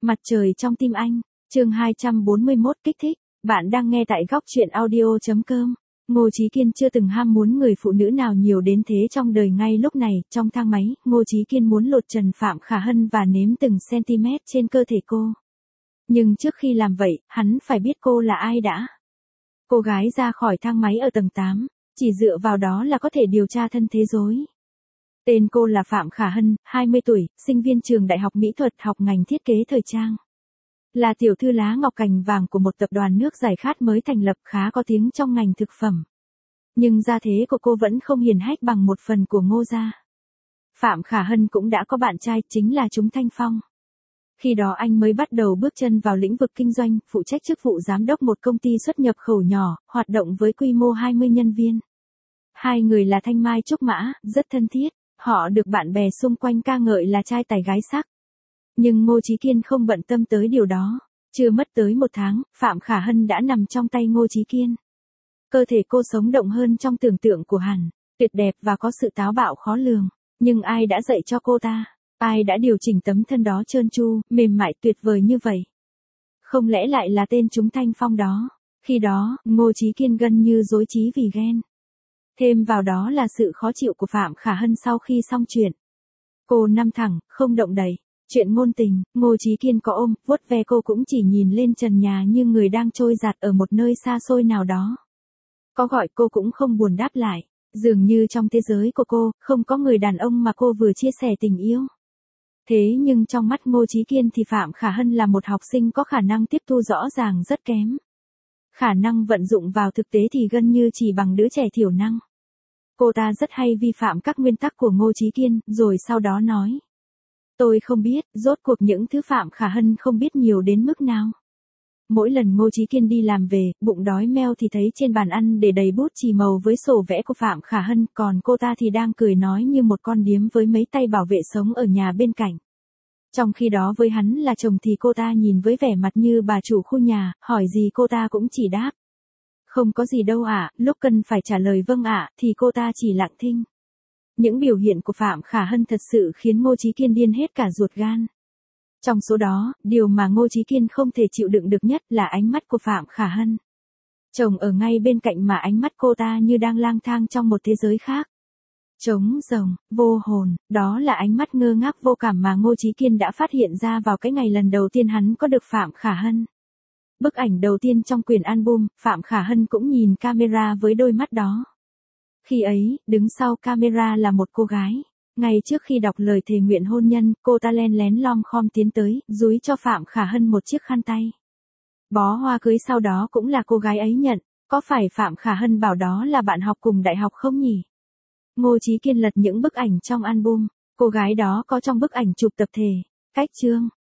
Mặt trời trong tim anh, chương 241 kích thích, bạn đang nghe tại góc truyện audio.com. Ngô Chí Kiên chưa từng ham muốn người phụ nữ nào nhiều đến thế trong đời. Ngay lúc này, trong thang máy, Ngô Chí Kiên muốn lột trần Phạm Khả Hân và nếm từng cm trên cơ thể cô. Nhưng trước khi làm vậy, hắn phải biết cô là ai đã. Cô gái ra khỏi thang máy ở tầng 8, chỉ dựa vào đó là có thể điều tra thân thế rối. Tên cô là Phạm Khả Hân, 20 tuổi, sinh viên trường Đại học Mỹ thuật, học ngành thiết kế thời trang. Là tiểu thư lá ngọc cành vàng của một tập đoàn nước giải khát mới thành lập, khá có tiếng trong ngành thực phẩm. Nhưng gia thế của cô vẫn không hiển hách bằng một phần của Ngô gia. Phạm Khả Hân cũng đã có bạn trai, chính là Trúng Thanh Phong. Khi đó anh mới bắt đầu bước chân vào lĩnh vực kinh doanh, phụ trách chức vụ giám đốc một công ty xuất nhập khẩu nhỏ, hoạt động với quy mô 20 nhân viên. Hai người là thanh mai trúc mã, rất thân thiết. Họ được bạn bè xung quanh ca ngợi là trai tài gái sắc. Nhưng Ngô Chí Kiên không bận tâm tới điều đó. Chưa mất tới một tháng, Phạm Khả Hân đã nằm trong tay Ngô Chí Kiên. Cơ thể cô sống động hơn trong tưởng tượng của hắn, tuyệt đẹp và có sự táo bạo khó lường. Nhưng ai đã dạy cho cô ta? Ai đã điều chỉnh tấm thân đó trơn tru, mềm mại tuyệt vời như vậy? Không lẽ lại là tên Trúng Thanh Phong đó? Khi đó, Ngô Chí Kiên gần như rối trí vì ghen. Thêm vào đó là sự khó chịu của Phạm Khả Hân sau khi xong chuyện. Cô nằm thẳng, không động đậy. Chuyện ngôn tình, Ngô Chí Kiên có ôm, vuốt ve cô cũng chỉ nhìn lên trần nhà như người đang trôi dạt ở một nơi xa xôi nào đó. Có gọi cô cũng không buồn đáp lại. Dường như trong thế giới của cô, không có người đàn ông mà cô vừa chia sẻ tình yêu. Thế nhưng trong mắt Ngô Chí Kiên thì Phạm Khả Hân là một học sinh có khả năng tiếp thu rõ ràng rất kém. Khả năng vận dụng vào thực tế thì gần như chỉ bằng đứa trẻ thiểu năng. Cô ta rất hay vi phạm các nguyên tắc của Ngô Chí Kiên, rồi sau đó nói. Tôi không biết, rốt cuộc những thứ Phạm Khả Hân không biết nhiều đến mức nào. Mỗi lần Ngô Chí Kiên đi làm về, bụng đói meo thì thấy trên bàn ăn để đầy bút chì màu với sổ vẽ của Phạm Khả Hân, còn cô ta thì đang cười nói như một con điếm với mấy tay bảo vệ sống ở nhà bên cạnh. Trong khi đó với hắn là chồng thì cô ta nhìn với vẻ mặt như bà chủ khu nhà, hỏi gì cô ta cũng chỉ đáp. Không có gì đâu ạ, lúc cần phải trả lời vâng ạ, thì cô ta chỉ lặng thinh. Những biểu hiện của Phạm Khả Hân thật sự khiến Ngô Chí Kiên điên hết cả ruột gan. Trong số đó, điều mà Ngô Chí Kiên không thể chịu đựng được nhất là ánh mắt của Phạm Khả Hân. Chồng ở ngay bên cạnh mà ánh mắt cô ta như đang lang thang trong một thế giới khác. Trống rỗng, vô hồn, đó là ánh mắt ngơ ngác vô cảm mà Ngô Chí Kiên đã phát hiện ra vào cái ngày lần đầu tiên hắn có được Phạm Khả Hân. Bức ảnh đầu tiên trong quyển album, Phạm Khả Hân cũng nhìn camera với đôi mắt đó. Khi ấy, đứng sau camera là một cô gái. Ngay trước khi đọc lời thề nguyện hôn nhân, cô ta len lén lom khom tiến tới, dúi cho Phạm Khả Hân một chiếc khăn tay. Bó hoa cưới sau đó cũng là cô gái ấy nhận. Có phải Phạm Khả Hân bảo đó là bạn học cùng đại học không nhỉ? Ngô Chí Kiên lật những bức ảnh trong album. Cô gái đó có trong bức ảnh chụp tập thể. Cách chương,